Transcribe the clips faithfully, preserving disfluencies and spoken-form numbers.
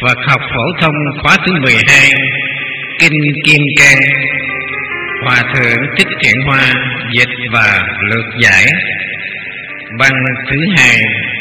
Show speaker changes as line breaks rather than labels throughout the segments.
Phật học phổ thông khóa thứ mười hai, Kinh Kim Cang, Hòa thượng Thích Thiện Hoa dịch và lược giải. Băng thứ hai.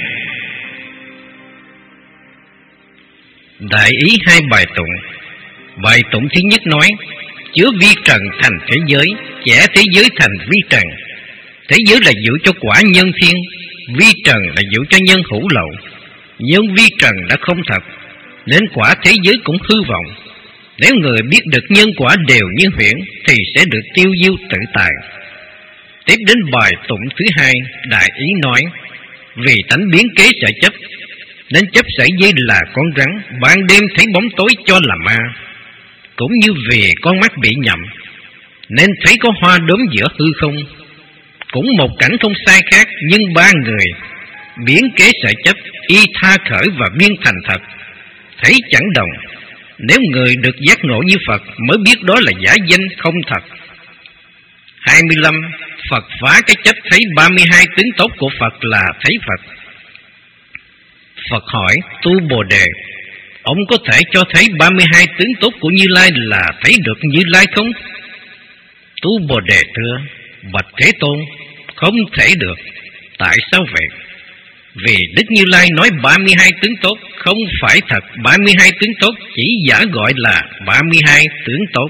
Đại ý hai bài tụng. Bài tụng thứ nhất nói: chứa vi trần thành thế giới, chẻ thế giới thành vi trần. Thế giới là giữ cho quả nhân thiên, vi trần là giữ cho nhân hữu lậu. Nhưng vi trần đã không thật, nên quả thế giới cũng hư vọng. Nếu người biết được nhân quả đều như huyễn, thì sẽ được tiêu diêu tự tại. Tiếp đến bài tụng thứ hai, đại ý nói: vì tánh biến kế sở chấp, nên chấp sợi dây là con rắn, ban đêm thấy bóng tối cho là ma. Cũng như vì con mắt bị nhầm, nên thấy có hoa đốm giữa hư không. Cũng một cảnh không sai khác, nhưng ba người biến kế sở chấp, y tha khởi và biên thành thật, thấy chẳng đồng. Nếu người được giác ngộ như Phật mới biết đó là giả danh không thật. Hai mươi lăm. Phật phá cái chấp thấy ba mươi hai tướng tốt của Phật là thấy Phật. Phật hỏi Tu Bồ Đề: ông có thể cho thấy ba mươi hai tướng tốt của Như Lai là thấy được Như Lai không? Tu Bồ Đề thưa: bạch Thế Tôn, không thể được. Tại sao vậy? Vì Đức Như Lai nói ba mươi hai tướng tốt, không phải thật ba mươi hai tướng tốt, chỉ giả gọi là ba mươi hai tướng tốt.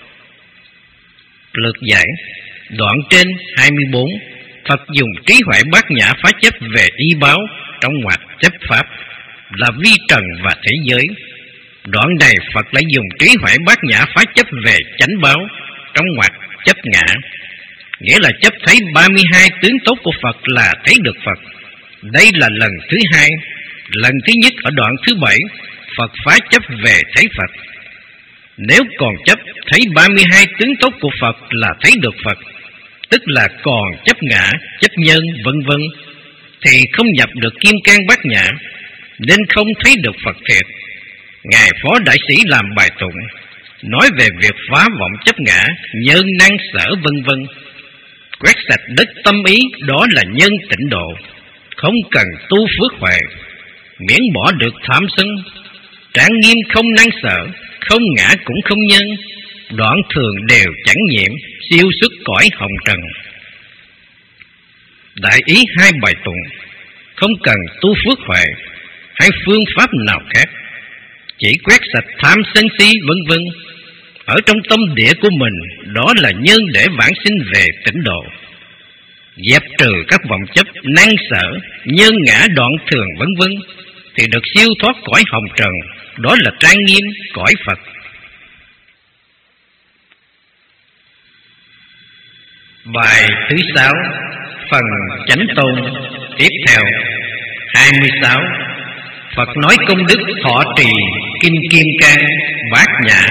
Lược giải. Đoạn trên hai mươi bốn, Phật dùng trí huệ bát nhã phá chấp về y báo, trong ngoặc chấp pháp là vi trần và thế giới. Đoạn này Phật lại dùng trí huệ bát nhã phá chấp về chánh báo, trong ngoặc chấp ngã, nghĩa là chấp thấy ba mươi hai tướng tốt của Phật là thấy được Phật. Đây là lần thứ hai. Lần thứ nhất ở đoạn thứ bảy, Phật phá chấp về thấy Phật. Nếu còn chấp thấy ba mươi hai tướng tốt của Phật là thấy được Phật, tức là còn chấp ngã, chấp nhân, vân vân, thì không nhập được kim cang bát nhã, nên không thấy được Phật thiệt. Ngài Phó Đại Sĩ làm bài tụng, nói về việc phá vọng chấp ngã, nhân năng sở vân vân, quét sạch đất tâm ý, đó là nhân tịnh độ. Không cần tu phước huệ, miễn bỏ được tham sân, trạng nghiêm không năng sở, không ngã cũng không nhân, đoạn thường đều chẳng nhiễm, siêu xuất cõi hồng trần. Đại ý hai bài tụng, không cần tu phước huệ hay phương pháp nào khác, chỉ quét sạch tham sân si vân vân ở trong tâm địa của mình, đó là nhân để vãng sinh về tịnh độ. Dẹp trừ các vọng chấp, năng sở, nhân ngã đoạn thường vân vân, thì được siêu thoát cõi hồng trần, đó là trang nghiêm cõi Phật. Bài thứ sáu, phần chánh tôn. Tiếp theo. Hai mươi sáu. Phật nói công đức thọ trì Kinh Kim Cang bát nhã.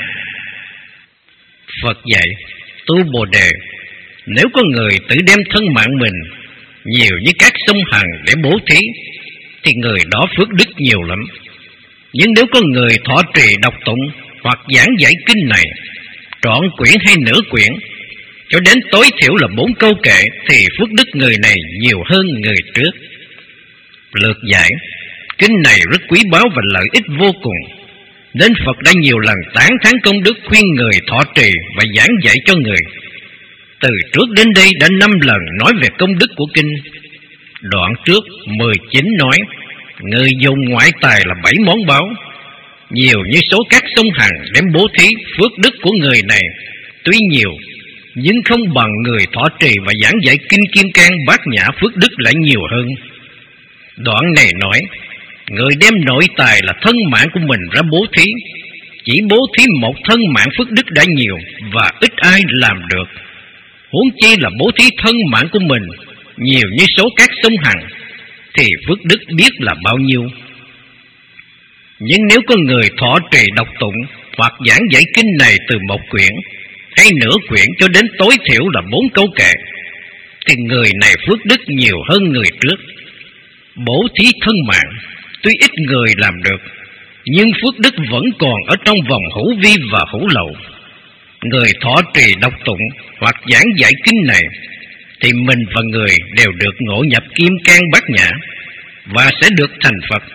Phật dạy: Tu Bồ Đề, nếu có người tự đem thân mạng mình nhiều như các sông hằng để bố thí, thì người đó phước đức nhiều lắm. Nhưng nếu có người thọ trì đọc tụng hoặc giảng giải kinh này trọn quyển hay nửa quyển, cho đến tối thiểu là bốn câu kệ, thì phước đức người này nhiều hơn người trước. Lược giải. Kinh này rất quý báu và lợi ích vô cùng, nên Phật đã nhiều lần tán thán công đức, khuyên người thọ trì và giảng dạy cho người. Từ trước đến đây đã năm lần nói về công đức của kinh. Đoạn trước mười chín nói: người dùng ngoại tài là bảy món báu, nhiều như số các sông hằng đem bố thí, phước đức của người này tuy nhiều, nhưng không bằng người thọ trì và giảng dạy Kinh Kim Cang bát nhã, phước đức lại nhiều hơn. Đoạn này nói: người đem nội tài là thân mạng của mình ra bố thí, chỉ bố thí một thân mạng phước đức đã nhiều, và ít ai làm được. Huống chi là bố thí thân mạng của mình nhiều như số các sông hằng, thì phước đức biết là bao nhiêu. Nhưng nếu có người thọ trì đọc tụng hoặc giảng giải kinh này từ một quyển hay nửa quyển cho đến tối thiểu là bốn câu kệ, thì người này phước đức nhiều hơn người trước. Bố thí thân mạng tuy ít người làm được, nhưng phước đức vẫn còn ở trong vòng hữu vi và hữu lậu. Người thọ trì đọc tụng hoặc giảng giải kinh này, thì mình và người đều được ngộ nhập kim cang bát nhã, và sẽ được thành Phật.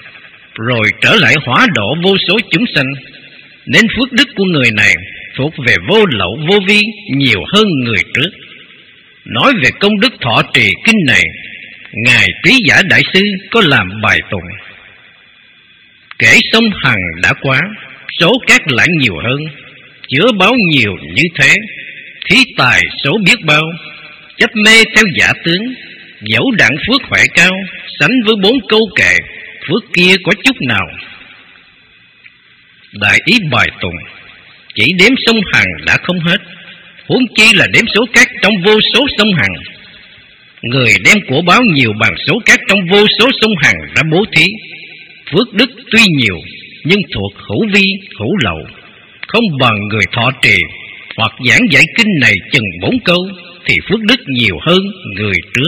rồi trở lại hóa độ vô số chúng sanh, nên phước đức của người này thuộc về vô lậu vô vi nhiều hơn người trước. Nói về công đức thọ trì kinh này, Ngài Trí Giả Đại Sư có làm bài tụng: kể sông Hằng đã quá, số cát lại nhiều hơn, chứa báo nhiều như thế, thí tài số biết bao, chấp mê theo giả tướng, dẫu đặng phước huệ cao, sánh với bốn câu kệ, phước kia có chút nào. Đại ý bài tụng: chỉ đếm sông Hằng đã không hết, huống chi là đếm số cát trong vô số sông Hằng. Người đem của báo nhiều bằng số cát trong vô số sông Hằng đã bố thí, phước đức tuy nhiều nhưng thuộc hữu vi hữu lậu, không bằng người thọ trì hoặc giảng giải kinh này chừng bốn câu thì phước đức nhiều hơn người trước.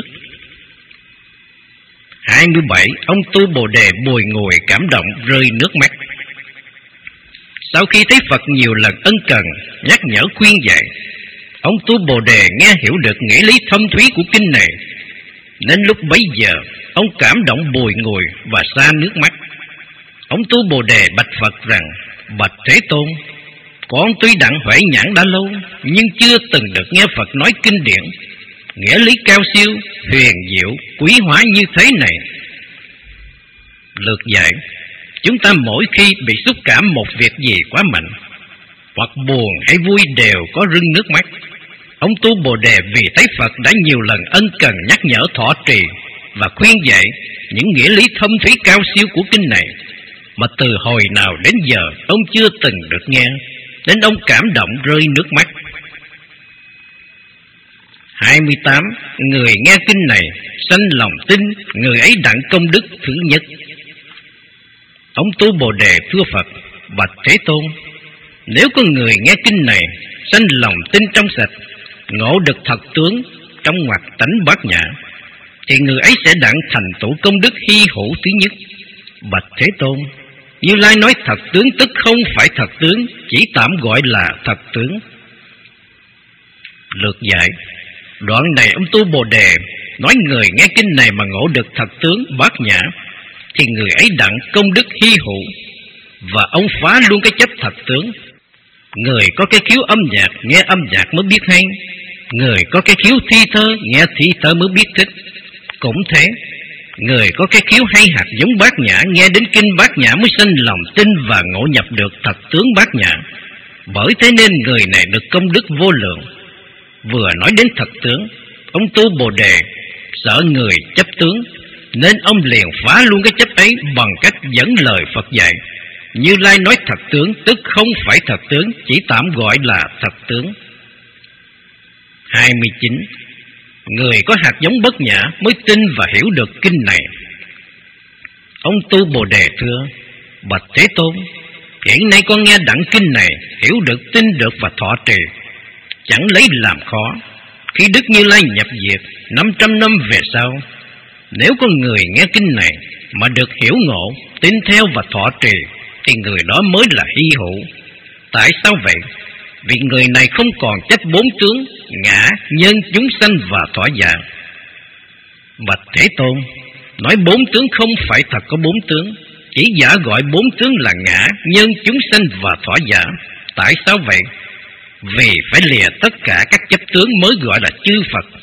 hai mươi bảy. Ông Tu Bồ Đề bồi ngồi cảm động rơi nước mắt. Sau khi thấy Phật nhiều lần ân cần nhắc nhở khuyên dạy, ông Tu Bồ Đề nghe hiểu được nghĩa lý thâm thúy của kinh này, nên lúc bấy giờ ông cảm động bồi ngồi và xa nước mắt. Ông Tu Bồ Đề bạch Phật rằng: bạch Thế Tôn, con tuy đặng huệ nhãn đã lâu, nhưng chưa từng được nghe Phật nói kinh điển nghĩa lý cao siêu, huyền diệu, quý hóa như thế này. Lược dạy: chúng ta mỗi khi bị xúc cảm một việc gì quá mạnh, hoặc buồn hay vui đều có rưng nước mắt. Ông Tu Bồ Đề vì thấy Phật đã nhiều lần ân cần nhắc nhở thọ trì và khuyên dạy những nghĩa lý thâm thúy cao siêu của kinh này, mà từ hồi nào đến giờ ông chưa từng được nghe, nên ông cảm động rơi nước mắt. hai mươi tám. Người nghe kinh này sanh lòng tin, người ấy đặng công đức thứ nhất. Ông Tu Bồ Đề thưa Phật: bạch Thế Tôn, nếu có người nghe kinh này sanh lòng tin trong sạch, ngộ được thật tướng trong ngoặc tánh bát nhã, thì người ấy sẽ đặng thành tựu công đức hy hữu thứ nhất. Bạch Thế Tôn, Như Lai nói thật tướng tức không phải thật tướng, chỉ tạm gọi là thật tướng. Lược dạy: đoạn này ông Tu Bồ Đề nói người nghe kinh này mà ngộ được thật tướng bát nhã, thì người ấy đặng công đức hy hữu, và ông phá luôn cái chấp thật tướng. Người có cái khiếu âm nhạc nghe âm nhạc mới biết hay, người có cái khiếu thi thơ nghe thi thơ mới biết thích. Cũng thế, người có cái khiếu hay hạt giống bát nhã nghe đến kinh bát nhã mới sinh lòng tin và ngộ nhập được thật tướng bát nhã. Bởi thế nên người này được công đức vô lượng. Vừa nói đến thật tướng, ông Tu Bồ Đề sợ người chấp tướng, nên ông liền phá luôn cái chấp ấy bằng cách dẫn lời Phật dạy: Như Lai nói thật tướng tức không phải thật tướng, chỉ tạm gọi là thật tướng. hai mươi chín. Người có hạt giống bất nhã mới tin và hiểu được kinh này. Ông Tu Bồ Đề thưa: bạch Thế Tôn, hiện nay con nghe đặng kinh này, hiểu được, tin được và thọ trì, chẳng lấy làm khó. Khi Đức Như Lai nhập diệt năm trăm năm về sau, nếu có người nghe kinh này mà được hiểu ngộ, tin theo và thọ trì, thì người đó mới là hy hữu. Tại sao vậy? Vì người này không còn chấp bốn tướng: ngã, nhân, chúng sanh và thọ giả. Bạch Thế Tôn, nói bốn tướng không phải thật có bốn tướng, chỉ giả gọi bốn tướng là ngã, nhân, chúng sanh và thọ giả. Tại sao vậy? Vì phải lìa tất cả các chấp tướng mới gọi là chư Phật.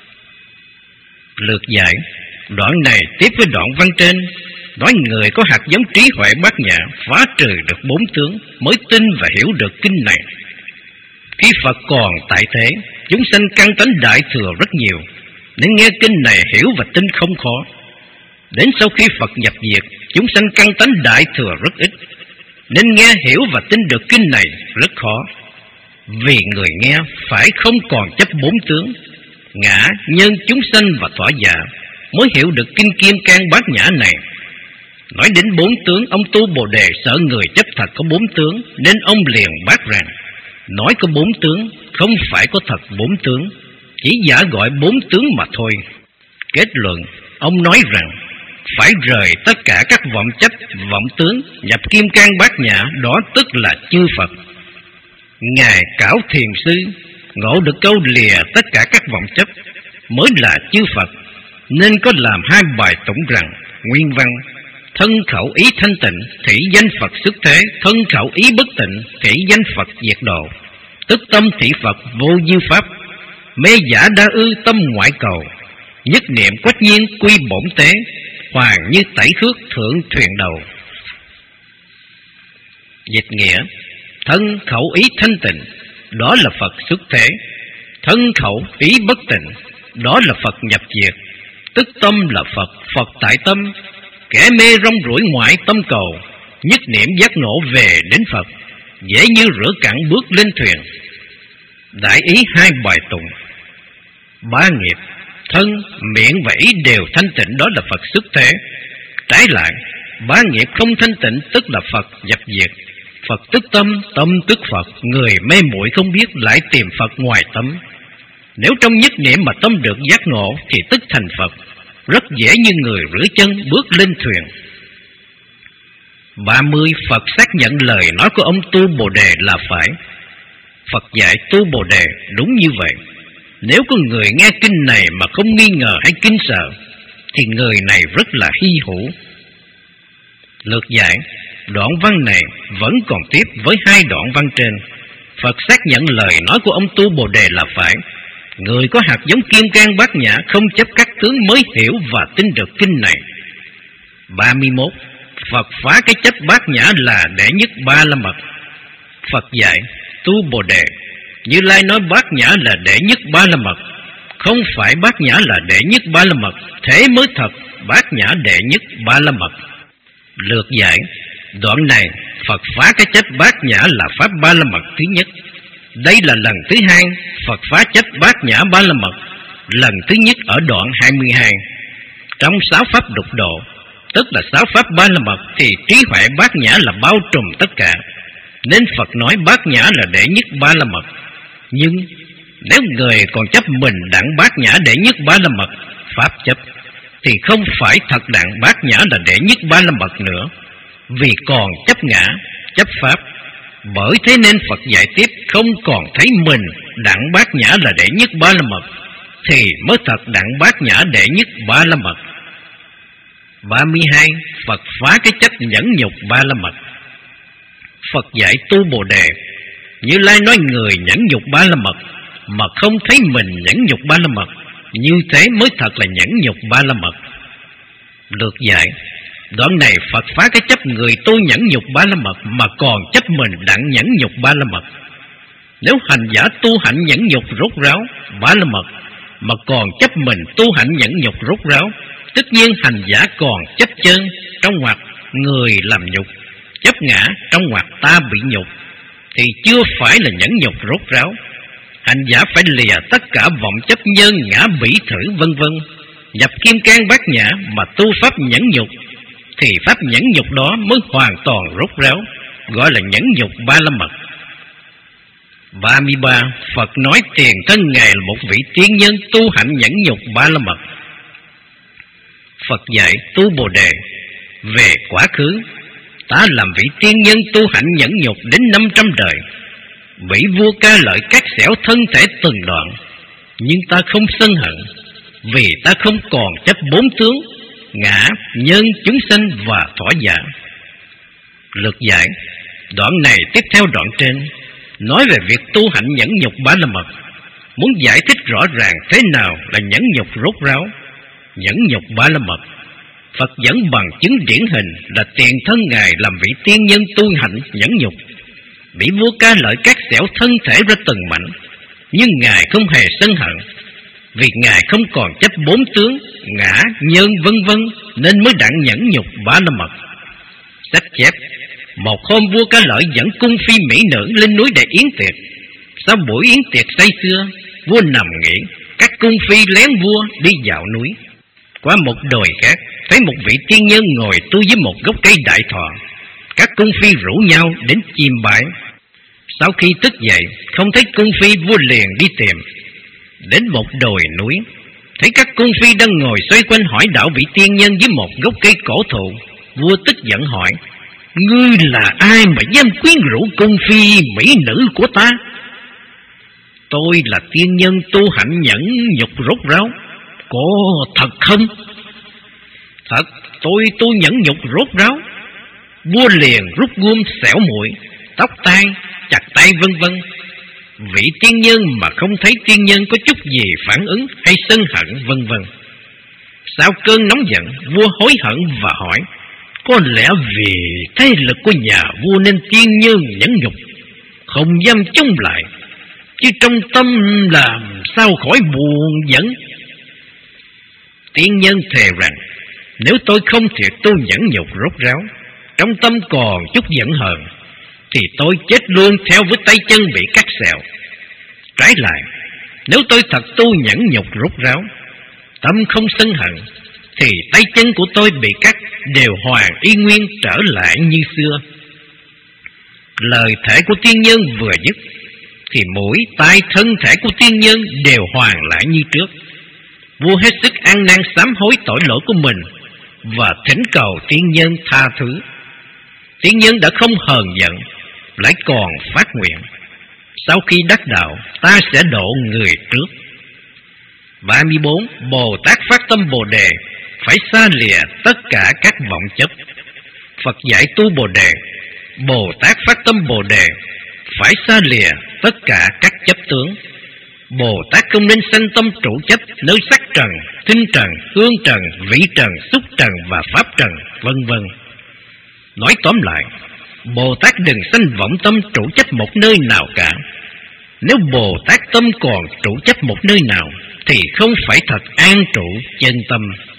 Lược giải: đoạn này tiếp với đoạn văn trên, nói người có hạt giống trí huệ bát nhã phá trừ được bốn tướng mới tin và hiểu được kinh này. Khi Phật còn tại thế, chúng sanh căn tánh đại thừa rất nhiều, nên nghe kinh này hiểu và tin không khó. Đến sau khi Phật nhập diệt, chúng sanh căn tánh đại thừa rất ít, nên nghe hiểu và tin được kinh này rất khó. Vì người nghe phải không còn chấp bốn tướng: ngã, nhân, chúng sanh và thọ giả, mới hiểu được kinh Kim Cang Bát Nhã này. Nói đến bốn tướng, ông Tu Bồ Đề sợ người chấp thật có bốn tướng, nên ông liền bác rằng nói có bốn tướng không phải có thật bốn tướng, chỉ giả gọi bốn tướng mà thôi. Kết luận, ông nói rằng phải rời tất cả các vọng chấp, vọng tướng, nhập Kim Cang Bát Nhã, đó tức là chư Phật. Ngài Cảo Thiền Sư ngộ được câu lìa tất cả các vọng chấp mới là chư Phật, nên có làm hai bài tụng rằng: nguyên văn: thân khẩu ý thanh tịnh, thị danh Phật xuất thế. Thân khẩu ý bất tịnh, thị danh Phật diệt độ. Tức tâm thị Phật vô dư pháp, mê giả đa ư tâm ngoại cầu. Nhất niệm quách nhiên quy bổn tế, hoàng như tẩy khước thượng thuyền đầu. Dịch nghĩa: thân khẩu ý thanh tịnh, đó là Phật xuất thế. Thân khẩu ý bất tịnh, đó là Phật nhập diệt. Tức tâm là Phật, Phật tại tâm. Kẻ mê rong ruổi ngoại tâm cầu, nhất niệm giác ngộ về đến Phật, dễ như rửa cặn bước lên thuyền. Đại ý hai bài tụng. Ba nghiệp, thân, miệng và ý đều thanh tịnh, đó là Phật xuất thế. Trái lại, ba nghiệp không thanh tịnh, tức là Phật nhập diệt. Phật tức tâm, tâm tức Phật. Người mê muội không biết, lại tìm Phật ngoài tâm. Nếu trong nhất niệm mà tâm được giác ngộ, thì tức thành Phật, rất dễ như người rửa chân bước lên thuyền. Ba mươi. Phật xác nhận lời nói của ông Tu Bồ Đề là phải. Phật dạy Tu Bồ Đề đúng như vậy. Nếu có người nghe kinh này mà không nghi ngờ hay kinh sợ, thì người này rất là hy hữu. Lược giải. Đoạn văn này vẫn còn tiếp với hai đoạn văn trên. Phật xác nhận lời nói của ông Tu Bồ Đề là phải. Người có hạt giống Kim Cang Bát Nhã không chấp các tướng mới hiểu và tin được kinh này. Ba mươi mốt. Phật phá cái chấp Bát Nhã là đệ nhất ba la mật. Phật dạy Tu Bồ Đề, Như Lai nói Bát Nhã là đệ nhất ba la mật, không phải Bát Nhã là đệ nhất ba la mật, thế mới thật Bát Nhã đệ nhất ba la mật. Lược giải. Đoạn này Phật phá cái chấp Bát Nhã là pháp ba la mật thứ nhất. Đây là lần thứ hai Phật phá chấp Bát Nhã ba la mật. Lần thứ nhất ở đoạn hai mươi hai. Trong sáu pháp đục độ, tức là sáu pháp ba la mật, thì trí huệ Bát Nhã là bao trùm tất cả, nên Phật nói Bát Nhã là đệ nhất ba la mật. Nhưng nếu người còn chấp mình đặng Bát Nhã đệ nhất ba la mật, pháp chấp, thì không phải thật đặng Bát Nhã là đệ nhất ba la mật nữa, vì còn chấp ngã, chấp pháp. Bởi thế nên Phật dạy tiếp không còn thấy mình đặng Bát Nhã là đệ nhất ba la mật, thì mới thật đặng Bát Nhã đệ nhất ba la mật. Ba mươi hai. Phật phá cái chấp nhẫn nhục ba la mật. Phật dạy Tu Bồ Đề, Như Lai nói người nhẫn nhục ba la mật mà không thấy mình nhẫn nhục ba la mật, như thế mới thật là nhẫn nhục ba la mật. Lược giải. Đoạn này Phật phá cái chấp người tu nhẫn nhục ba la mật mà còn chấp mình đặng nhẫn nhục ba la mật. Nếu hành giả tu hạnh nhẫn nhục rốt ráo ba la mật mà còn chấp mình tu hạnh nhẫn nhục rốt ráo, tất nhiên hành giả còn chấp chân trong ngoặc người làm nhục, chấp ngã trong ngoặc ta bị nhục, thì chưa phải là nhẫn nhục rốt ráo. Hành giả phải lìa tất cả vọng chấp nhân ngã bỉ thử vân vân, nhập Kim Cang Bát Nhã mà tu pháp nhẫn nhục, thì pháp nhẫn nhục đó mới hoàn toàn rốt ráo, gọi là nhẫn nhục ba la mật. Ba mươi ba. Phật nói tiền thân Ngài là một vị tiên nhân tu hạnh nhẫn nhục ba la mật. Phật dạy Tu Bồ Đề, về quá khứ ta làm vị tiên nhân tu hạnh nhẫn nhục đến năm trăm đời, vị vua Ca Lợi cắt xẻo thân thể từng đoạn, nhưng ta không sân hận, vì ta không còn chấp bốn tướng ngã, nhân, chúng sanh và thỏa giả. Lược giải. Đoạn này tiếp theo đoạn trên, nói về việc tu hạnh nhẫn nhục ba la mật, muốn giải thích rõ ràng thế nào là nhẫn nhục rốt ráo. Nhẫn nhục ba la mật, Phật dẫn bằng chứng điển hình là tiền thân Ngài làm vị tiên nhân tu hạnh nhẫn nhục, bị vua Ca Lợi cắt xẻo thân thể ra từng mảnh, nhưng Ngài không hề sân hận, vì Ngài không còn chấp bốn tướng ngã, nhân vân vân, nên mới đặng nhẫn nhục ba la mật. Sách chép, một hôm vua Ca Lợi dẫn cung phi mỹ nữ lên núi để yến tiệc. Sau buổi yến tiệc say sưa, vua nằm nghỉ, các cung phi lén vua đi dạo núi. Qua một đồi khác, thấy một vị tiên nhân ngồi tu dưới một gốc cây đại thọ. Các cung phi rủ nhau đến chiêm bái. Sau khi thức dậy, không thấy cung phi, vua liền đi tìm. Đến một đồi núi, thấy các cung phi đang ngồi xoay quanh hỏi đạo vị tiên nhân dưới một gốc cây cổ thụ. Vua tức giận hỏi, ngươi là ai mà dám quyến rũ cung phi mỹ nữ của ta? Tôi là tiên nhân tu hạnh nhẫn nhục rốt ráo. Có thật không? Thật, tôi tôi nhẫn nhục rốt ráo. Vua liền rút gươm xẻo mũi, tóc tai, chặt tay vân vân. Vị tiên nhân mà không thấy tiên nhân có chút gì phản ứng hay sân hận vân vân. Sau cơn nóng giận, vua hối hận và hỏi: có lẽ vì thế lực của nhà vua nên tiên nhân nhẫn nhục, không dám chống lại, chứ trong tâm làm sao khỏi buồn giận. Tiên nhân thề rằng: nếu tôi không thiệt tu nhẫn nhục rốt ráo, trong tâm còn chút giận hờn, thì tôi chết luôn theo với tay chân bị cắt xẹo. Trái lại, nếu tôi thật tu nhẫn nhục rốt ráo, tâm không sân hận, thì tay chân của tôi bị cắt đều hoàn y nguyên trở lại như xưa. Lời thể của tiên nhân vừa dứt, thì mũi, tai, thân thể của tiên nhân đều hoàn lại như trước. Vua hết sức ăn năn sám hối tội lỗi của mình và thỉnh cầu tiên nhân tha thứ. Tiên nhân đã không hờn giận, lại còn phát nguyện: sau khi đắc đạo, ta sẽ độ người trước. ba mươi bốn. Bồ Tát phát tâm Bồ Đề, phải xa lìa tất cả các vọng chấp. Phật dạy tu Bồ Đề, Bồ Tát phát tâm Bồ Đề, phải xa lìa tất cả các chấp tướng. Bồ Tát không nên sanh tâm trụ chấp nơi sắc trần, thinh trần, hương trần, vị trần, xúc trần và pháp trần, vân vân. Nói tóm lại, Bồ Tát đừng sanh vọng tâm trụ chấp một nơi nào cả. Nếu Bồ Tát tâm còn trụ chấp một nơi nào, thì không phải thật an trụ chân tâm.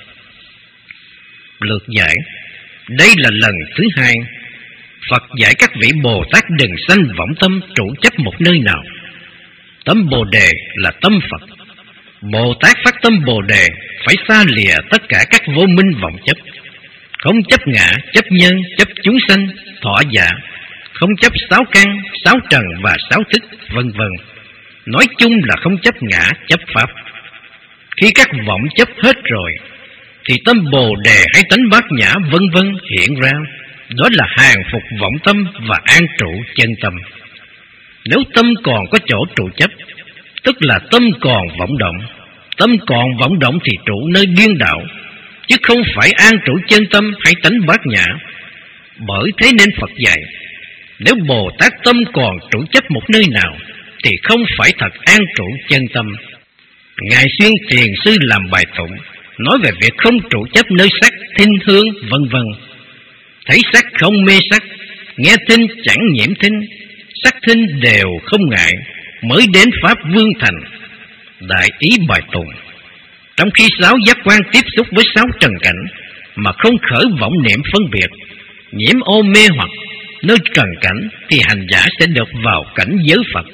Lược giải. Đây là lần thứ hai Phật dạy các vị Bồ Tát đừng sanh vọng tâm trụ chấp một nơi nào. Tâm Bồ Đề là tâm Phật. Bồ Tát phát tâm Bồ Đề phải xa lìa tất cả các vô minh vọng chấp, không chấp ngã, chấp nhân, chấp chúng sanh, thọ giả, không chấp sáu căn, sáu trần và sáu thức, vân vân. Nói chung là không chấp ngã, chấp pháp. Khi các vọng chấp hết rồi, thì tâm Bồ Đề hay tánh bát nhã vân vân hiện ra. Đó là hàng phục vọng tâm và an trụ chân tâm. Nếu tâm còn có chỗ trụ chấp, tức là tâm còn vọng động. Tâm còn vọng động thì trụ nơi điên đạo, chứ không phải an trụ chân tâm hay tánh bát nhã. Bởi thế nên Phật dạy, nếu Bồ Tát tâm còn trụ chấp một nơi nào, thì không phải thật an trụ chân tâm. Ngài Xuyên Thiền Sư làm bài tụng, nói về việc không trụ chấp nơi sắc, thinh, hương, vân vân. Thấy sắc không mê sắc, nghe thinh chẳng nhiễm thinh, sắc thinh đều không ngại, mới đến pháp vương thành. Đại ý bài tụng: trong khi sáu giác quan tiếp xúc với sáu trần cảnh mà không khởi vọng niệm phân biệt, nhiễm ô mê hoặc nơi trần cảnh, thì hành giả sẽ được vào cảnh giới Phật.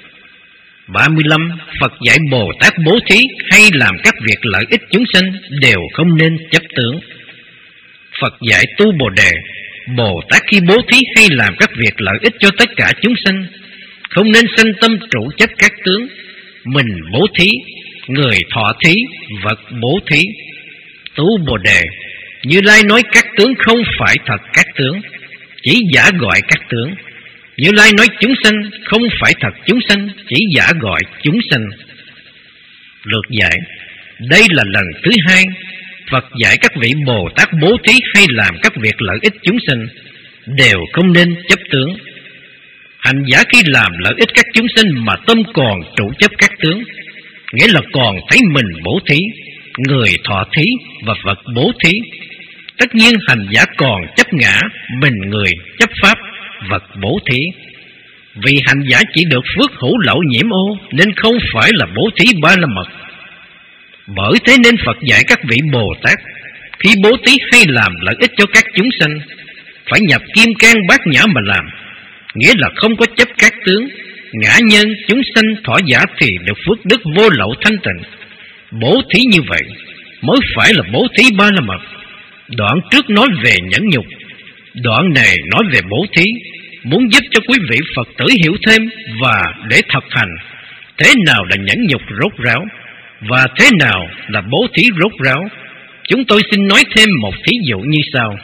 ba mươi lăm. Phật dạy Bồ Tát bố thí hay làm các việc lợi ích chúng sanh đều không nên chấp tướng. Phật dạy tu Bồ Đề, Bồ Tát khi bố thí hay làm các việc lợi ích cho tất cả chúng sanh, không nên sanh tâm trụ chấp các tướng. Mình bố thí, người thọ thí, vật bố thí. Tu Bồ Đề, Như Lai nói các tướng không phải thật các tướng, chỉ giả gọi các tướng. Như Lai nói chúng sanh không phải thật chúng sanh, chỉ giả gọi chúng sanh. Lược giải. Đây là lần thứ hai Phật dạy các vị Bồ Tát bố thí hay làm các việc lợi ích chúng sanh đều không nên chấp tướng. Hành giả khi làm lợi ích các chúng sanh mà tâm còn trụ chấp các tướng, nghĩa là còn thấy mình bố thí, người thọ thí và vật bố thí. Tất nhiên hành giả còn chấp ngã, mình người, chấp pháp, vật bố thí. Vì hành giả chỉ được phước hữu lậu nhiễm ô, nên không phải là bố thí ba la mật. Bởi thế nên Phật dạy các vị Bồ Tát khi bố thí hay làm lợi ích cho các chúng sanh, phải nhập kim cang bát nhã mà làm, nghĩa là không có chấp các tướng, ngã nhân, chúng sanh, thọ giả thì được phước đức vô lậu thanh tịnh. Bố thí như vậy mới phải là bố thí ba la mật. Đoạn trước nói về nhẫn nhục, đoạn này nói về bố thí, muốn giúp cho quý vị Phật tử hiểu thêm và để thực hành thế nào là nhẫn nhục rốt ráo và thế nào là bố thí rốt ráo. Chúng tôi xin nói thêm một thí dụ như sau.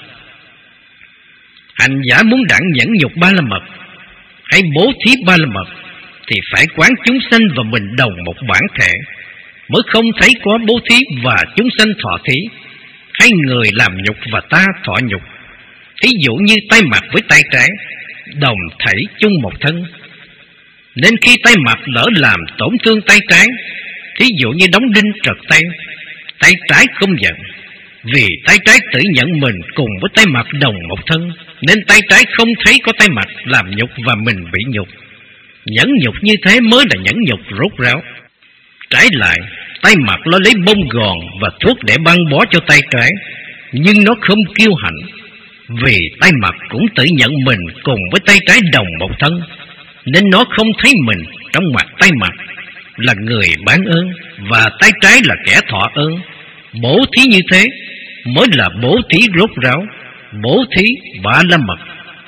Hành giả muốn đặng nhẫn nhục ba la mật hay bố thí ba la mật thì phải quán chúng sanh và mình đồng một bản thể, mới không thấy có bố thí và chúng sanh thọ thí. Hai người làm nhục và ta thọ nhục. Thí dụ như tay mặt với tay trái, đồng thảy chung một thân. Nên khi tay mặt lỡ làm tổn thương tay trái, thí dụ như đóng đinh trật tay, tay trái không giận, vì tay trái tự nhận mình cùng với tay mặt đồng một thân, nên tay trái không thấy có tay mặt làm nhục và mình bị nhục. Nhẫn nhục như thế mới là nhẫn nhục rốt ráo. Trái lại, tay mặt nó lấy bông gòn và thuốc để băng bó cho tay trái, nhưng nó không kiêu hãnh, vì tay mặt cũng tự nhận mình cùng với tay trái đồng một thân, nên nó không thấy mình trong mặt tay mặt là người bán ơn và tay trái là kẻ thọ ơn. Bố thí như thế mới là bố thí rốt ráo, bố thí ba la mật.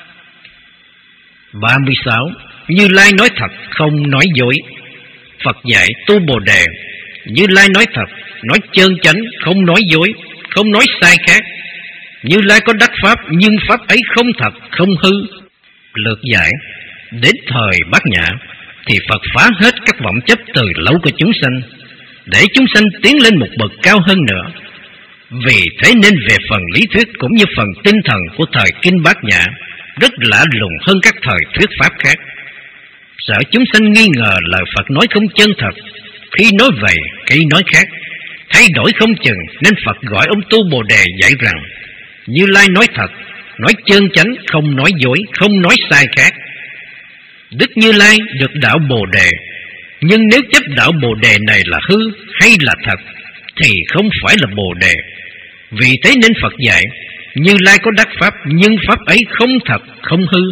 ba mươi sáu. Như Lai nói thật, không nói dối. Phật dạy tu Bồ Đề, Như Lai nói thật, nói chân chánh, không nói dối, không nói sai khác. Như Lai có đắc pháp, nhưng pháp ấy không thật, không hư. Lược giải, đến thời Bát Nhã thì Phật phá hết các vọng chấp từ lâu của chúng sanh, để chúng sanh tiến lên một bậc cao hơn nữa. Vì thế nên về phần lý thuyết cũng như phần tinh thần của thời Kinh Bát Nhã rất lạ lùng hơn các thời thuyết pháp khác. Sợ chúng sanh nghi ngờ lời Phật nói không chân thật, khi nói vậy, khi nói khác, thay đổi không chừng, nên Phật gọi ông tu Bồ Đề dạy rằng Như Lai nói thật, nói chân chánh, không nói dối, không nói sai khác. Đức Như Lai được đạo Bồ Đề, nhưng nếu chấp đạo Bồ Đề này là hư hay là thật thì không phải là Bồ Đề. Vì thế nên Phật dạy Như Lai có đắc pháp, nhưng pháp ấy không thật, không hư.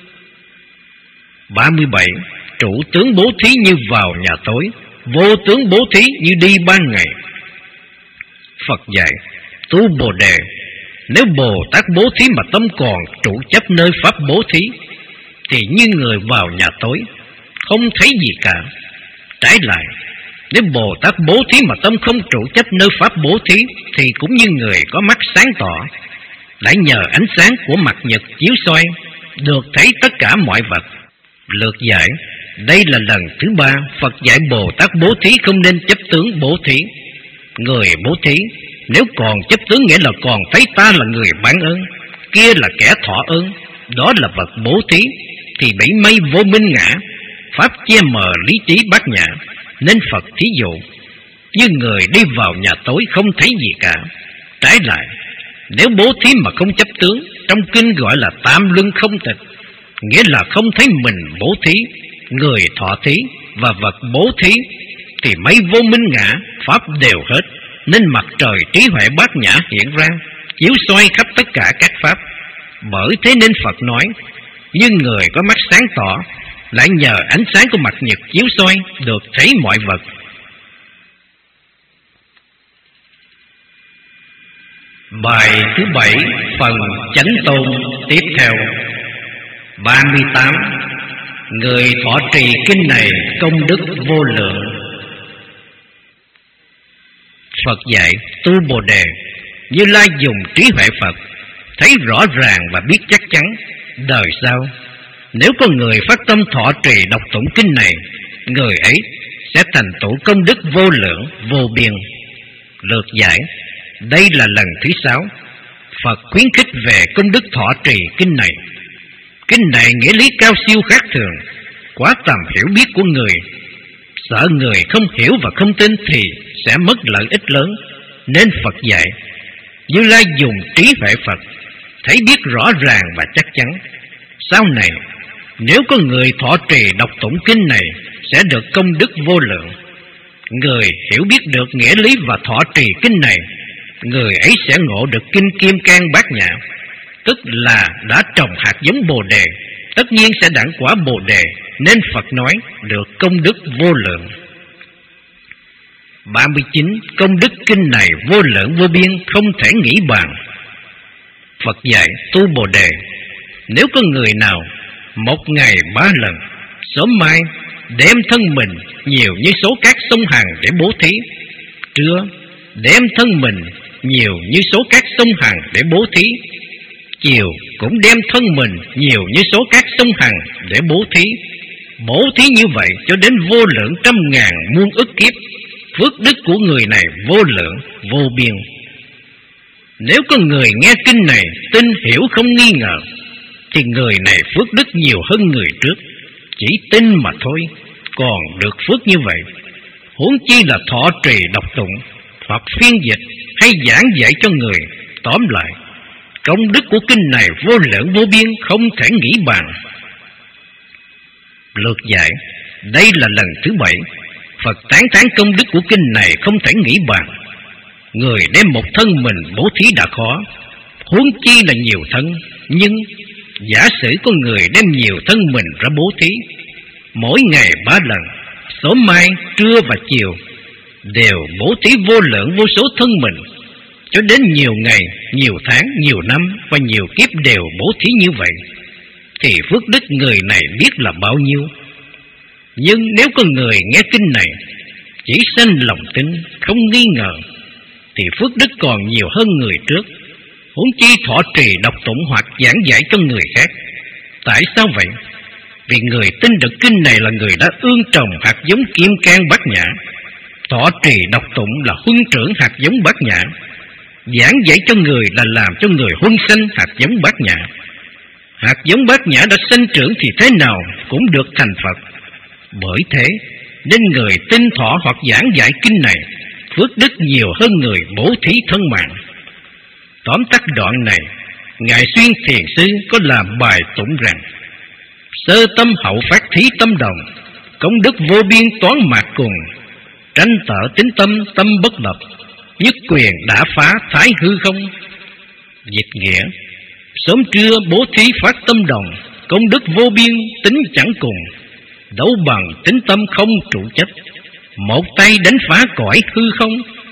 ba mươi bảy. Chủ tướng bố thí như vào nhà tối, vô tướng bố thí như đi ban ngày. Phật dạy tu Bồ Đề, nếu Bồ Tát bố thí mà tâm còn trụ chấp nơi pháp bố thí thì như người vào nhà tối, không thấy gì cả. Trái lại, nếu Bồ Tát bố thí mà tâm không trụ chấp nơi pháp bố thí thì cũng như người có mắt sáng tỏ, lại nhờ ánh sáng của mặt nhật chiếu soi, được thấy tất cả mọi vật. Lược giải, đây là lần thứ ba Phật dạy Bồ Tát bố thí không nên chấp tướng bố thí. Người bố thí nếu còn chấp tướng nghĩa là còn thấy ta là người bán ơn, kia là kẻ thọ ơn, đó là vật bố thí, thì bị mây vô minh ngã, pháp che mờ lý trí Bát Nhã. Nên Phật thí dụ như người đi vào nhà tối không thấy gì cả. Trái lại, nếu bố thí mà không chấp tướng, trong kinh gọi là tam luân không tịch, nghĩa là không thấy mình bố thí, người thọ thí và vật bố thí, thì mấy vô minh ngã, pháp đều hết. Nên mặt trời trí huệ Bát Nhã hiện ra, chiếu soi khắp tất cả các pháp. Bởi thế nên Phật nói, như người có mắt sáng tỏ, lại nhờ ánh sáng của mặt nhật chiếu soi, được thấy mọi vật. Bài thứ bảy, phần chánh tôn tiếp theo. ba mươi tám. Người thọ trì kinh này công đức vô lượng. Phật dạy tu Bồ Đề, Như Lai dùng trí huệ Phật thấy rõ ràng và biết chắc chắn đời sau, nếu có người phát tâm thọ trì đọc tụng kinh này, người ấy sẽ thành tựu công đức vô lượng vô biên. Lược giải, đây là lần thứ sáu Phật khuyến khích về công đức thọ trì kinh này. Kinh này nghĩa lý cao siêu khác thường, quá tầm hiểu biết của người. Sợ người không hiểu và không tin thì sẽ mất lợi ích lớn. Nên Phật dạy Như Lai dùng trí huệ Phật thấy biết rõ ràng và chắc chắn. Sau này nếu có người thọ trì đọc tụng kinh này sẽ được công đức vô lượng. Người hiểu biết được nghĩa lý và thọ trì kinh này, người ấy sẽ ngộ được kinh Kim Cang Bát Nhã, tức là đã trồng hạt giống Bồ Đề, tất nhiên sẽ đẳng quả Bồ Đề. Nên Phật nói được công đức vô lượng. ba mươi chín. Công đức kinh này vô lượng vô biên, không thể nghĩ bàn. Phật dạy tu Bồ Đề, nếu có người nào một ngày ba lần, sớm mai đem thân mình nhiều như số các sông Hằng để bố thí, trưa đem thân mình nhiều như số các sông Hằng để bố thí, chiều cũng đem thân mình nhiều như số các sông Hằng để bố thí, bố thí như vậy cho đến vô lượng trăm ngàn muôn ức kiếp, phước đức của người này vô lượng vô biên. Nếu có người nghe kinh này tin hiểu không nghi ngờ, thì người này phước đức nhiều hơn người trước. Chỉ tin mà thôi, còn được phước như vậy. Huống chi là thọ trì đọc tụng, hoặc phiên dịch hay giảng dạy cho người. Tóm lại, công đức của kinh này vô lượng vô biên, không thể nghĩ bàn. Lược dạy, đây là lần thứ bảy Phật tán thán công đức của kinh này không thể nghĩ bàn. Người đem một thân mình bố thí đã khó, huống chi là nhiều thân. Nhưng giả sử có người đem nhiều thân mình ra bố thí, mỗi ngày ba lần, sớm mai, trưa và chiều, đều bố thí vô lượng vô số thân mình, cho đến nhiều ngày, nhiều tháng, nhiều năm và nhiều kiếp đều bố thí như vậy, thì phước đức người này biết là bao nhiêu. Nhưng nếu có người nghe kinh này chỉ sanh lòng tin, không nghi ngờ, thì phước đức còn nhiều hơn người trước. Huống chi thọ trì đọc tụng hoặc giảng dạy cho người khác. Tại sao vậy? Vì người tin được kinh này là người đã ương trồng hạt giống kim cang bát nhã. Thọ trì đọc tụng là huân trưởng hạt giống bát nhã. Giảng dạy cho người là làm cho người huân sanh hạt giống bát nhã. Hạt giống bát nhã đã sinh trưởng thì thế nào cũng được thành Phật. Bởi thế nên người tin thọ hoặc giảng dạy kinh này phước đức nhiều hơn người bố thí thân mạng. Tóm tắt đoạn này, Ngài Xuyên Thiền Sư có làm bài tụng rằng: sơ tâm hậu phát thí tâm đồng, công đức vô biên toán mạc cùng, tranh tở tính tâm tâm bất lập, nhất quyền đã phá thái hư không. Dịch nghĩa: sớm trưa bố thí phát tâm đồng, công đức vô biên tính chẳng cùng, đấu bằng tính tâm không trụ chấp, một tay đánh phá cõi hư không.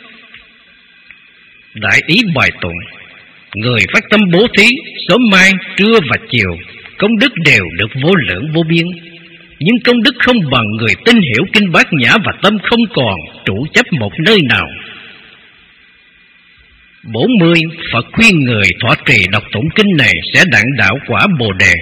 Đại ý bài tụng: người phát tâm bố thí sớm mai, trưa và chiều, công đức đều được vô lượng vô biên. Nhưng công đức không bằng người tin hiểu kinh bát nhã và tâm không còn trụ chấp một nơi nào. bốn mươi. Phật khuyên người thọ trì đọc tụng kinh này sẽ đặng đạo quả Bồ Đề.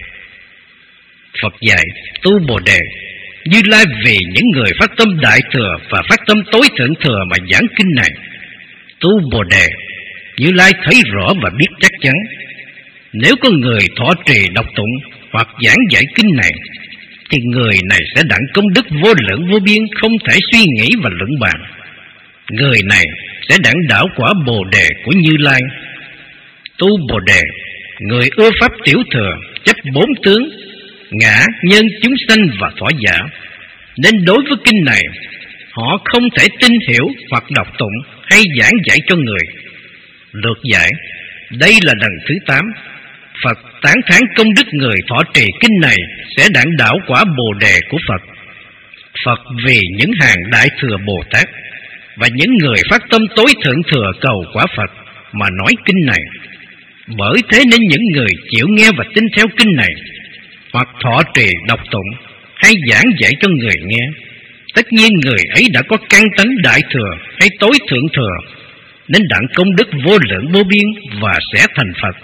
Phật dạy tu Bồ Đề, Như Lai vì những người phát tâm đại thừa và phát tâm tối thượng thừa mà giảng kinh này. Tu Bồ Đề, Như Lai thấy rõ và biết chắc chắn, nếu có người thọ trì đọc tụng hoặc giảng giải kinh này, thì người này sẽ đặng công đức vô lượng vô biên, không thể suy nghĩ và luận bàn. Người này sẽ đặng đảo quả Bồ Đề của Như Lai. Tu Bồ Đề, người ưa pháp tiểu thừa, chấp bốn tướng, ngã, nhân, chúng sanh và thọ giả, nên đối với kinh này họ không thể tin hiểu hoặc đọc tụng hay giảng dạy cho người. Lược giải, đây là lần thứ tám Phật tán thán công đức người thọ trì kinh này sẽ đặng đảo quả Bồ Đề của Phật. Phật vì những hàng đại thừa Bồ Tát và những người phát tâm tối thượng thừa cầu quả Phật mà nói kinh này. Bởi thế nên những người chịu nghe và tin theo kinh này, hoặc thọ trì đọc tụng hay giảng dạy cho người nghe, tất nhiên người ấy đã có căn tánh đại thừa hay tối thượng thừa, nên đặng công đức vô lượng vô biên và sẽ thành Phật.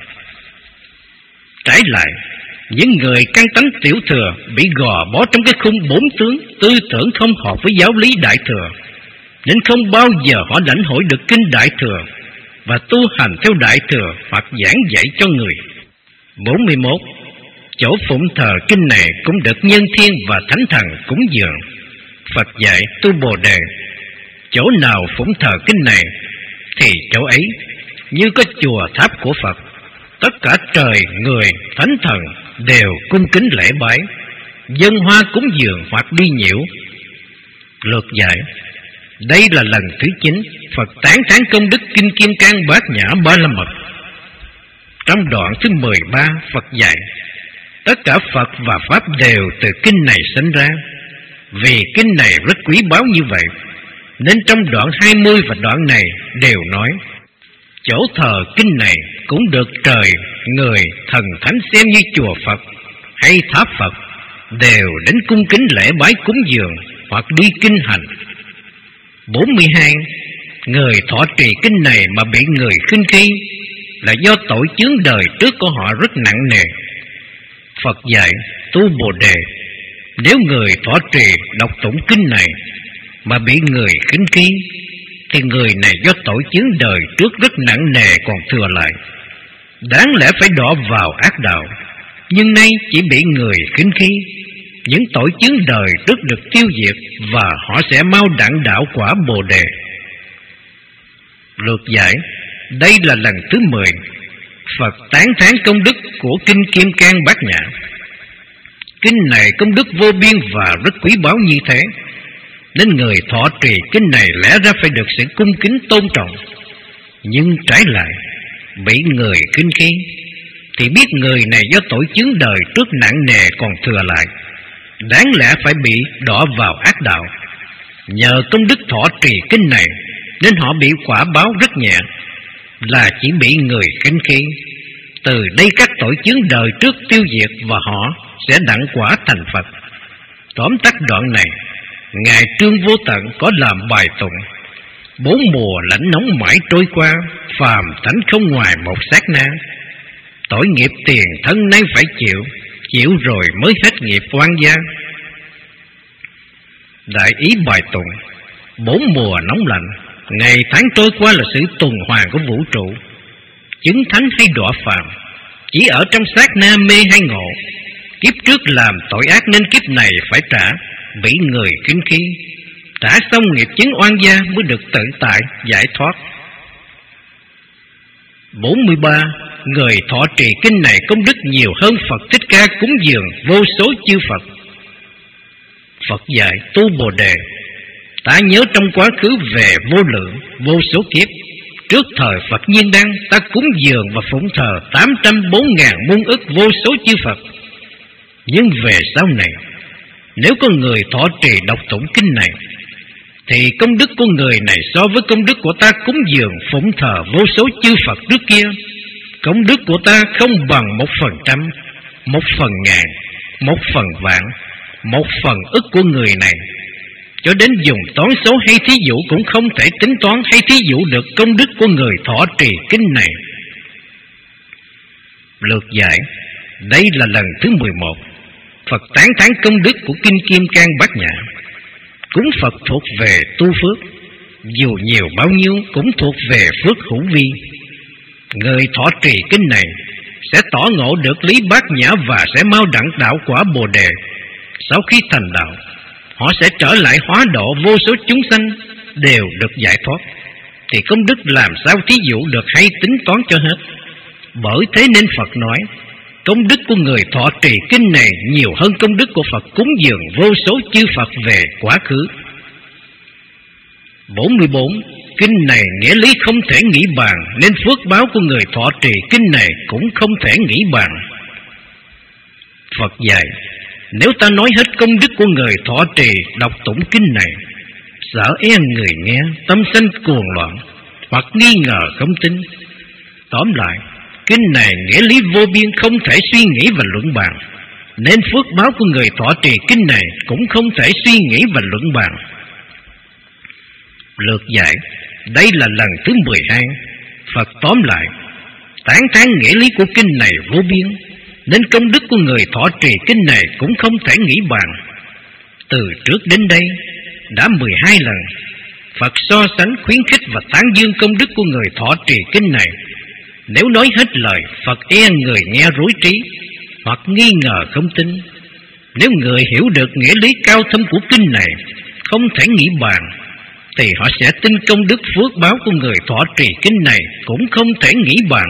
Trái lại, những người căn tánh tiểu thừa bị gò bó trong cái khung bốn tướng, tư tưởng không hợp với giáo lý đại thừa, nên không bao giờ họ lãnh hội được kinh đại thừa và tu hành theo đại thừa hoặc giảng dạy cho người. bốn mươi mốt. Chỗ phụng thờ kinh này cũng được nhân thiên và thánh thần cúng dường. Phật dạy tu Bồ Đề, chỗ nào phụng thờ kinh này thì chỗ ấy như có chùa tháp của Phật, tất cả trời, người, thánh thần đều cung kính lễ bái, dâng hoa cúng dường hoặc đi nhiễu. Lược dạy, đây là lần thứ chín Phật tán thán công đức kinh Kim Cang Bát Nhã Ba La Mật. Trong đoạn thứ mười ba, Phật dạy tất cả Phật và Pháp đều từ kinh này sinh ra. Vì kinh này rất quý báu như vậy, nên trong đoạn hai mươi và đoạn này đều nói chỗ thờ kinh này cũng được trời, người, thần thánh xem như chùa Phật hay tháp Phật, đều đến cung kính lễ bái cúng dường hoặc đi kinh hành. bốn mươi hai. Người thọ trì kinh này mà bị người khinh khi là do tội chướng đời trước của họ rất nặng nề. Phật dạy tu Bồ Đề, nếu người thọ trì đọc tụng kinh này mà bị người khinh khi, thì người này do tội chướng đời trước rất nặng nề còn thừa lại, đáng lẽ phải đọa vào ác đạo, nhưng nay chỉ bị người khinh khi. Những tội chướng đời trước được tiêu diệt, và họ sẽ mau đặng đạo quả Bồ Đề. Lược giải. Đây là lần thứ mười Phật tán thán công đức của Kinh Kim Cang Bát Nhã. Kinh này công đức vô biên và rất quý báu như thế, nên người thọ trì kinh này lẽ ra phải được sự cung kính tôn trọng. Nhưng trái lại bị người khinh khi, thì biết người này do tội chướng đời trước nặng nề còn thừa lại, đáng lẽ phải bị đọa vào ác đạo. Nhờ công đức thọ trì kinh này nên họ bị quả báo rất nhẹ, là chỉ bị người khinh khi. Từ đây các tội chướng đời trước tiêu diệt, và họ sẽ đặng quả thành Phật. Tóm tắt đoạn này, Ngài Trương Vô Tận có làm bài tụng: bốn mùa lạnh nóng mãi trôi qua, phàm thánh không ngoài một sát na. Tội nghiệp tiền thân nay phải chịu, chịu rồi mới hết nghiệp oan gia. Đại ý bài tụng: bốn mùa nóng lạnh, ngày tháng trôi qua là sự tuần hoàn của vũ trụ. Chứng thánh hay đọa phàm chỉ ở trong sát na mê hay ngộ. Kiếp trước làm tội ác nên kiếp này phải trả, bị người khinh khi. Trả xong nghiệp chứng oan gia mới được tự tại giải thoát. bốn mươi ba Người thọ trì kinh này công đức nhiều hơn Phật Thích Ca cúng dường vô số chư Phật. Phật dạy tu Bồ Đề: ta nhớ trong quá khứ về vô lượng vô số kiếp, trước thời Phật Nhiên Đăng, ta cúng dường và phụng thờ tám trăm bốn ngàn muôn ức vô số chư Phật. Nhưng về sau này, nếu có người thọ trì đọc tụng kinh này, thì công đức của người này so với công đức của ta cúng dường phụng thờ vô số chư Phật trước kia, công đức của ta không bằng một phần trăm, một phần ngàn, một phần vạn, một phần ức của người này. Cho đến dùng toán số hay thí dụ cũng không thể tính toán hay thí dụ được công đức của người thọ trì kinh này. Lược giải. Đây là lần thứ mười một Phật tán thán công đức của Kinh Kim Cang Bát Nhã. Cúng Phật thuộc về tu phước, dù nhiều bao nhiêu cũng thuộc về phước hữu vi. Người thọ trì kinh này sẽ tỏ ngộ được lý bát nhã và sẽ mau đặng đạo quả Bồ Đề. Sau khi thành đạo, họ sẽ trở lại hóa độ vô số chúng sanh đều được giải thoát. Thì công đức làm sao thí dụ được hay tính toán cho hết. Bởi thế nên Phật nói, công đức của người thọ trì kinh này nhiều hơn công đức của Phật cúng dường vô số chư Phật về quá khứ. bốn mươi bốn Kinh này nghĩa lý không thể nghĩ bàn, nên phước báo của người thọ trì kinh này cũng không thể nghĩ bàn. Phật dạy: nếu ta nói hết công đức của người thọ trì đọc tụng kinh này, sợ e người nghe tâm sanh cuồng loạn, hoặc nghi ngờ không tin. Tóm lại, kinh này nghĩa lý vô biên không thể suy nghĩ và luận bàn, nên phước báo của người thọ trì kinh này cũng không thể suy nghĩ và luận bàn. Lược giải. Đây là lần thứ mười hai Phật tóm lại tán thán nghĩa lý của kinh này vô biên, nên công đức của người thọ trì kinh này cũng không thể nghĩ bàn. Từ trước đến đây đã mười hai lần Phật so sánh, khuyến khích và tán dương công đức của người thọ trì kinh này. Nếu nói hết lời, Phật e người nghe rối trí, hoặc nghi ngờ không tin. Nếu người hiểu được nghĩa lý cao thâm của kinh này không thể nghĩ bàn, thì họ sẽ tin công đức phước báo của người thọ trì kinh này cũng không thể nghĩ bàn.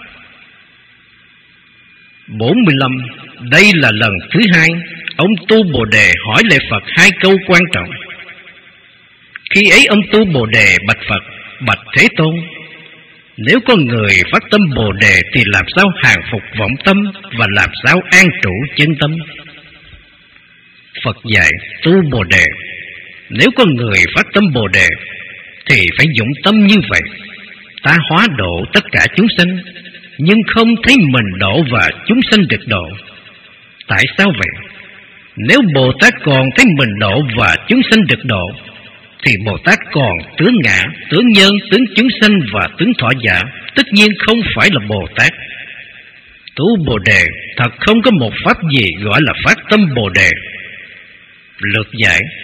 bốn mươi lăm Đây là lần thứ hai ông tu Bồ Đề hỏi lại Phật hai câu quan trọng. Khi ấy ông tu Bồ Đề bạch Phật: bạch Thế Tôn, nếu con người phát tâm Bồ Đề thì làm sao hàng phục vọng tâm, và làm sao an trụ chân tâm? Phật dạy tu Bồ Đề: nếu con người phát tâm Bồ Đề thì phải dụng tâm như vậy. Ta hóa độ tất cả chúng sanh, nhưng không thấy mình độ và chúng sanh được độ. Tại sao vậy? Nếu Bồ Tát còn thấy mình độ và chúng sanh được độ, thì Bồ Tát còn tướng ngã, tướng nhân, tướng chúng sanh và tướng thọ giả, tất nhiên không phải là Bồ Tát. Tu Bồ Đề thật không có một pháp gì gọi là phát tâm Bồ Đề. Lược giải.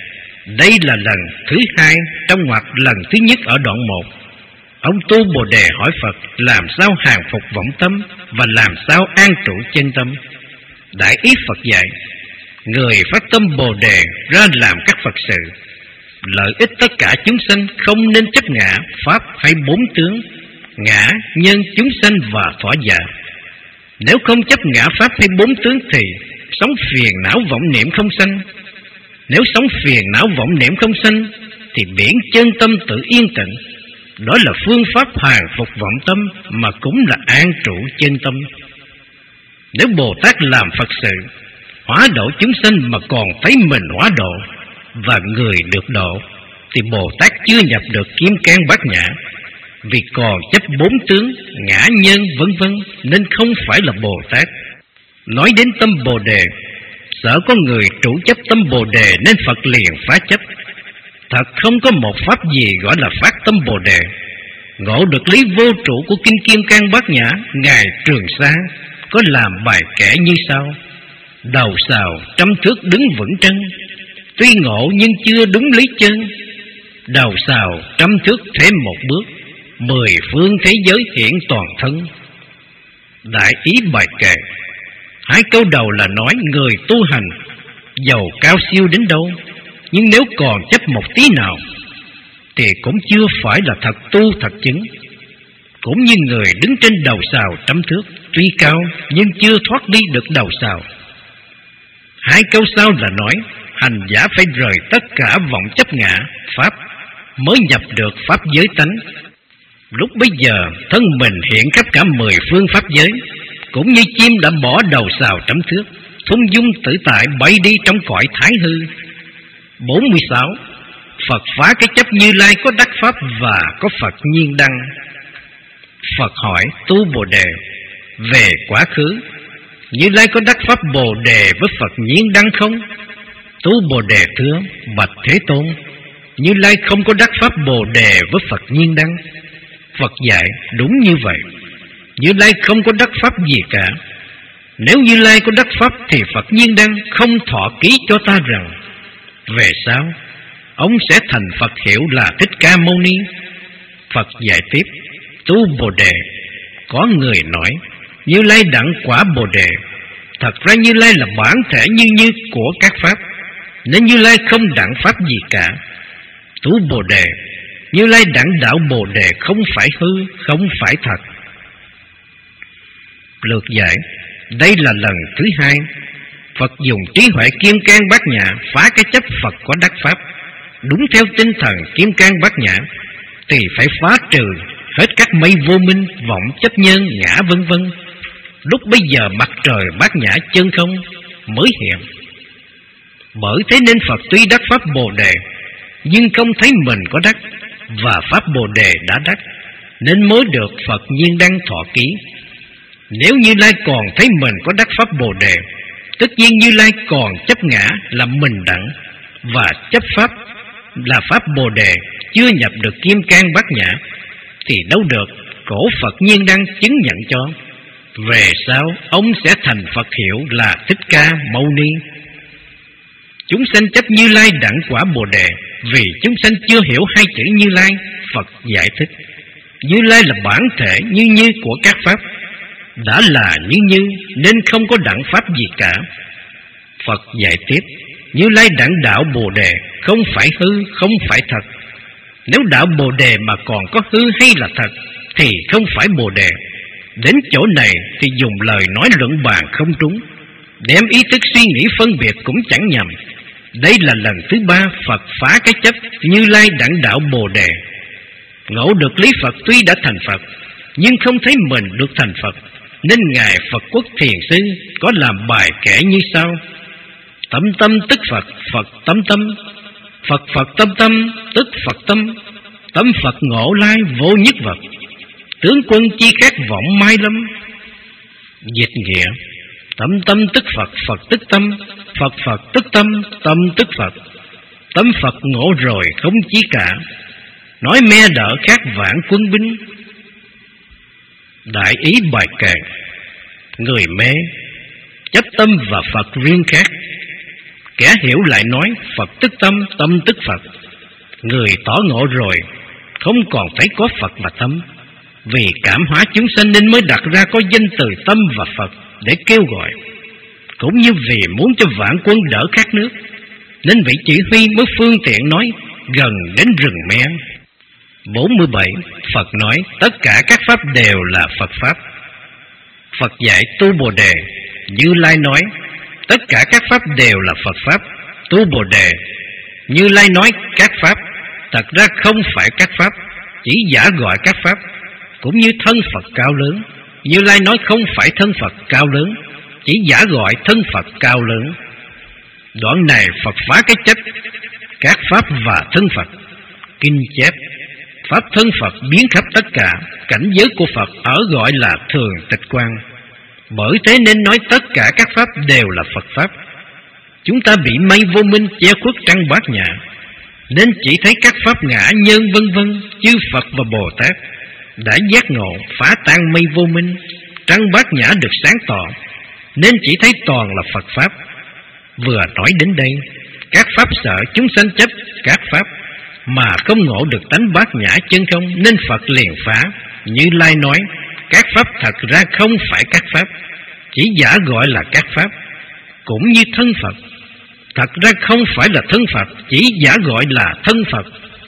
Đây là lần thứ hai trong ngoặc lần thứ nhất ở đoạn một. Ông Tu Bồ Đề hỏi Phật làm sao hàng phục vọng tâm và làm sao an trụ chân tâm. Đại ý Phật dạy, người phát tâm Bồ Đề ra làm các Phật sự, lợi ích tất cả chúng sanh, không nên chấp ngã, pháp hay bốn tướng: ngã, nhân, chúng sanh và thỏa dạ. Nếu không chấp ngã, pháp hay bốn tướng thì sống phiền não vọng niệm không sanh. Nếu sống phiền não vọng niệm không sanh thì biển chân tâm tự yên tĩnh. Đó là phương pháp hàng phục vọng tâm mà cũng là an trụ chân tâm. Nếu Bồ Tát làm Phật sự, hóa độ chúng sanh mà còn thấy mình hóa độ và người được độ, thì Bồ Tát chưa nhập được kim cang bát nhã, vì còn chấp bốn tướng, ngã, nhân, vân vân, nên không phải là Bồ Tát. Nói đến tâm Bồ Đề, sợ có người trụ chấp tâm Bồ Đề nên Phật liền phá chấp. Thật không có một pháp gì gọi là phát tâm Bồ Đề. Ngộ được lý vô trụ của kinh Kim Cang Bát Nhã, Ngài Trường Sa có làm bài kể như sau: đầu sào trăm thước đứng vững chân, tuy ngộ nhưng chưa đúng lý chân. Đầu sào trăm thước thêm một bước, mười phương thế giới hiện toàn thân. Đại ý bài kệ, hai câu đầu là nói người tu hành dầu cao siêu đến đâu, nhưng nếu còn chấp một tí nào thì cũng chưa phải là thật tu thật chứng. Cũng như người đứng trên đầu sào trăm thước, tuy cao nhưng chưa thoát đi được đầu sào. Hai câu sau là nói hành giả phải rời tất cả vọng chấp ngã pháp mới nhập được pháp giới tánh. Lúc bấy giờ thân mình hiện khắp cả mười phương pháp giới, cũng như chim đã bỏ đầu sào trăm thước, thung dung tự tại bay đi trong cõi thái hư. Bốn mươi sáu. Phật phá cái chấp Như Lai có đắc pháp và có Phật nhiên đăng. Phật hỏi Tu Bồ Đề, về quá khứ Như Lai có đắc pháp Bồ Đề với Phật nhiên đăng không? Tu Bồ Đề thưa, bạch Thế Tôn, Như Lai không có đắc pháp Bồ Đề với Phật nhiên đăng. Phật dạy, đúng như vậy, Như Lai không có đắc pháp gì cả. Nếu Như Lai có đắc pháp thì Phật nhiên đăng không thọ ký cho ta rằng về sau ông sẽ thành Phật hiệu là Thích Ca Mâu Ni. Phật dạy tiếp, Tu Bồ Đề, có người nói Như Lai đặng quả Bồ Đề. Thật ra Như Lai là bản thể như như của các pháp, nên Như Lai không đặng pháp gì cả. Tu Bồ Đề, Như Lai đặng đạo Bồ Đề không phải hư, không phải thật. Lược giải, đây là lần thứ hai Phật dùng trí huệ Kim Cang Bát Nhã phá cái chấp Phật có đắc pháp. Đúng theo tinh thần Kim Cang Bát Nhã thì phải phá trừ hết các mây vô minh, vọng chấp nhân, ngã vân vân. Lúc bấy giờ mặt trời Bát Nhã chân không mới hiện. Bởi thế nên Phật tuy đắc pháp Bồ Đề nhưng không thấy mình có đắc, và pháp Bồ Đề đã đắc, nên mới được Phật nhiên đăng thọ ký. Nếu Như Lai còn thấy mình có đắc pháp Bồ Đề, tất nhiên Như Lai còn chấp ngã là mình đẳng, và chấp pháp là pháp Bồ Đề chưa nhập được Kim Cang Bát Nhã, thì đâu được cổ Phật nhiên đăng chứng nhận cho. Về sau ông sẽ thành Phật hiệu là Thích Ca Mâu Ni. Chúng sanh chấp Như Lai đẳng quả Bồ Đề, vì chúng sanh chưa hiểu hai chữ Như Lai. Phật giải thích, Như Lai là bản thể như như của các pháp, đã là như như nên không có đẳng pháp gì cả. Phật giải tiếp, Như Lai đẳng đạo Bồ Đề không phải hư, không phải thật. Nếu đạo Bồ Đề mà còn có hư hay là thật thì không phải Bồ Đề. Đến chỗ này thì dùng lời nói luận bàn không trúng, đem ý thức suy nghĩ phân biệt cũng chẳng nhầm. Đây là lần thứ ba Phật phá cái chấp Như Lai đẳng đạo Bồ Đề. Ngộ được lý Phật tuy đã thành Phật nhưng không thấy mình được thành Phật, nên Ngài Phật Quốc Thiền Sư có làm bài kể như sau: tâm tâm tức Phật, Phật tâm tâm, Phật Phật tâm tâm tức Phật tâm, tâm Phật ngộ lai vô nhất vật, tướng quân chi khác vọng mai lâm. Dịch nghĩa, tâm tâm tức Phật, Phật tức tâm, Phật Phật tức tâm, tâm tức Phật, tâm Phật ngộ rồi không chí cả, nói me đỡ khác vạn quân binh. Đại ý bài kệ, người mê chấp tâm và Phật riêng khác, Kẻ hiểu lại nói Phật tức tâm, tâm tức Phật. Người tỏ ngộ rồi không còn phải có Phật và tâm. Vì cảm hóa chúng sanh nên mới đặt ra có danh từ tâm và Phật để kêu gọi. Cũng như vì muốn cho vạn quân đỡ khát nước, nên vị chỉ huy mới phương tiện nói gần đến rừng me. Bốn mươi bảy. Phật nói tất cả các pháp đều là Phật pháp. Phật dạy tu Bồ Đề. Như Lai nói tất cả các pháp đều là Phật pháp. Tu Bồ Đề. Như Lai nói các pháp thật ra không phải các pháp, chỉ giả gọi các pháp. Cũng như thân Phật cao lớn, Như Lai nói không phải thân Phật cao lớn, chỉ giả gọi thân Phật cao lớn. Đoạn này Phật phá cái chấp các pháp và thân Phật. Kinh chép pháp thân Phật biến khắp tất cả cảnh giới của Phật, ở gọi là thường tịch quan. Bởi thế nên nói tất cả các pháp đều là Phật pháp. Chúng ta bị mây vô minh che khuất trăng bát nhã, nên chỉ thấy các pháp ngã nhân vân vân. Chư Phật và Bồ Tát đã giác ngộ phá tan mây vô minh, trăng bát nhã được sáng tỏ, nên chỉ thấy toàn là Phật pháp. Vừa nói đến đây, các pháp sợ chúng sanh chấp các pháp mà không ngộ được tánh bát nhã chân không, nên Phật liền phá. Như Lai nói các pháp thật ra không phải các pháp, chỉ giả gọi là các pháp. Cũng như thân Phật thật ra không phải là thân Phật, chỉ giả gọi là thân Phật.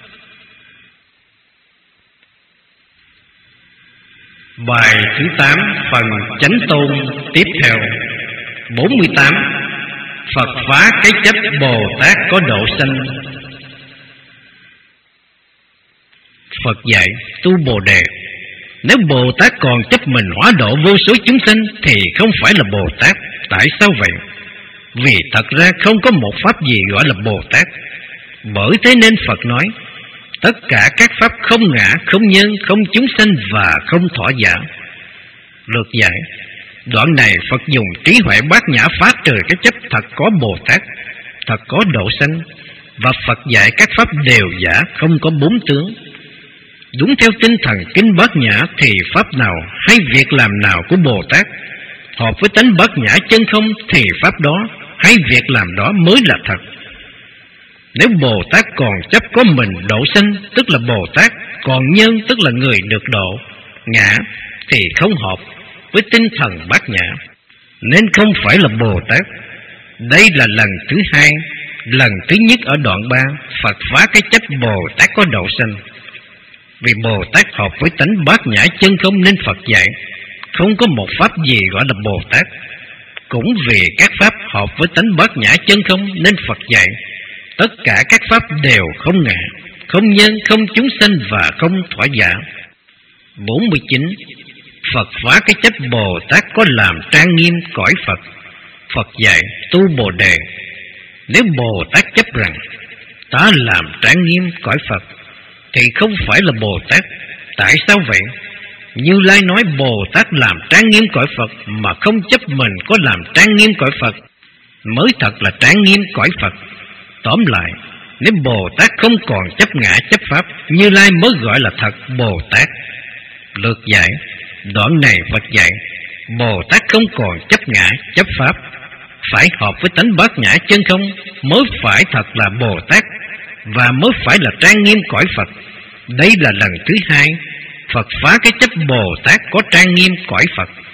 Bài thứ tám, phần chánh tôn tiếp theo. Bốn mươi tám. Phật phá cái chấp Bồ Tát có độ sanh. Phật dạy tu Bồ Đề. Nếu Bồ Tát còn chấp mình hóa độ vô số chúng sanh thì không phải là Bồ Tát. Tại sao vậy? Vì thật ra không có một pháp gì gọi là Bồ Tát. Bởi thế nên Phật nói tất cả các pháp không ngã, không nhân, không chúng sanh và không thọ giả. Lược giải. Đoạn này Phật dùng trí huệ bát nhã phá trừ cái chấp thật có Bồ Tát, thật có độ sanh. Và Phật dạy các pháp đều giả, không có bốn tướng. Đúng theo tinh thần kinh bát nhã thì pháp nào hay việc làm nào của Bồ Tát hợp với tánh bát nhã chân không thì pháp đó hay việc làm đó mới là thật. Nếu Bồ Tát còn chấp có mình độ sanh tức là Bồ Tát, còn nhân tức là người được độ, ngã thì không hợp với tinh thần bát nhã, nên không phải là Bồ Tát. Đây là lần thứ hai. Lần thứ nhất ở đoạn ba, Phật phá cái chấp Bồ Tát có độ sanh. Vì Bồ Tát hợp với tánh bát nhã chân không nên Phật dạy không có một pháp gì gọi là Bồ Tát. Cũng vì các pháp hợp với tánh bát nhã chân không nên Phật dạy tất cả các pháp đều không ngã, không nhân, không chúng sanh và không thọ giả. Bốn mươi chín. Phật phá cái chấp Bồ Tát có làm trang nghiêm cõi Phật. Phật dạy tu Bồ Đề. Nếu Bồ Tát chấp rằng ta làm trang nghiêm cõi Phật thì không phải là Bồ Tát. Tại sao vậy? Như Lai nói Bồ Tát làm trang nghiêm cõi Phật mà không chấp mình có làm trang nghiêm cõi Phật mới thật là trang nghiêm cõi Phật. Tóm lại, nếu Bồ Tát không còn chấp ngã chấp pháp, Như Lai mới gọi là thật Bồ Tát. Lược giải. Đoạn này Phật dạy Bồ Tát không còn chấp ngã chấp pháp, phải hợp với tánh bát nhã chân không mới phải thật là Bồ Tát, và mới phải là trang nghiêm cõi Phật. Đây là lần thứ hai Phật phá cái chấp Bồ Tát có trang nghiêm cõi Phật.